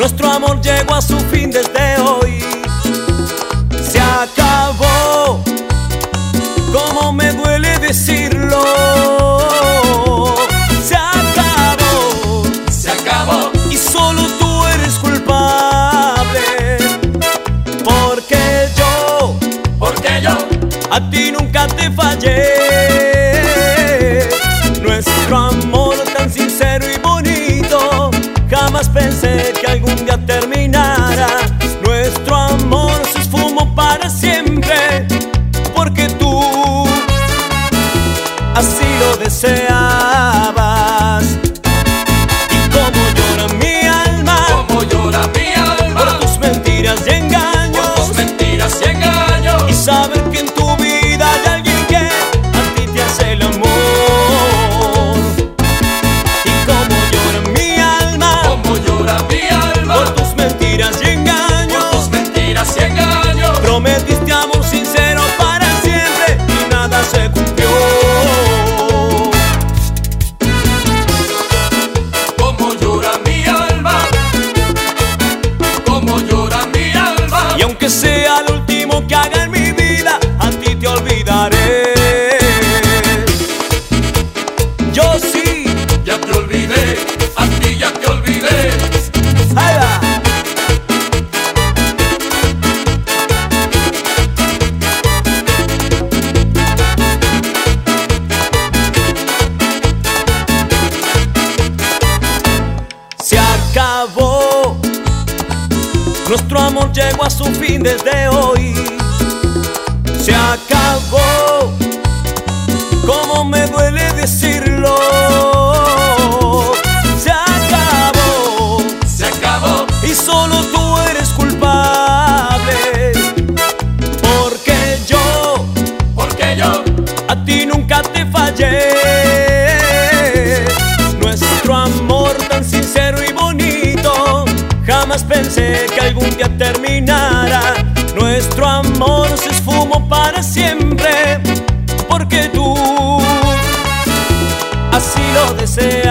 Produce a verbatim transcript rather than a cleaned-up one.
Nuestro amor llegó a su fin desde hoy. Se acabó, como me duele decirlo. Se acabó, se acabó, y solo tú eres culpable. Porque yo, porque yo a ti nunca te fallé. Nuestro amor tan sincero y bonito, jamás pensé que algún día terminara. Nuestro amor se esfumó para siempre, porque tú así lo deseabas. Y como llora mi alma, como llora mi alma, por tus mentiras y engaños, por tus mentiras y engaños, y saber que en tu vida hay alguien que a ti te hace el amor. Y como llora mi alma, como llora mi alma, por tus mentiras y engaños, por tus mentiras y engaños. prometiste amor sincero para siempre y nada se cumplió. Como llora mi alma, como llora mi alma, Y aunque sea lo último que haga en mi vida, a ti te olvidaré. Yo sí. ya te olvidé, a ti ya te olvidé. Ahí va. Se acabó, nuestro amor llegó a su fin desde hoy. Se acabó, como me duele decirlo. Se acabó, Se acabó, y solo tú eres culpable. Porque yo porque yo a ti nunca te fallé. Nuestro amor tan sincero y bonito, jamás pensé que algún día terminara. Nuestro amor se esfumó para siempre, porque tú así lo deseas.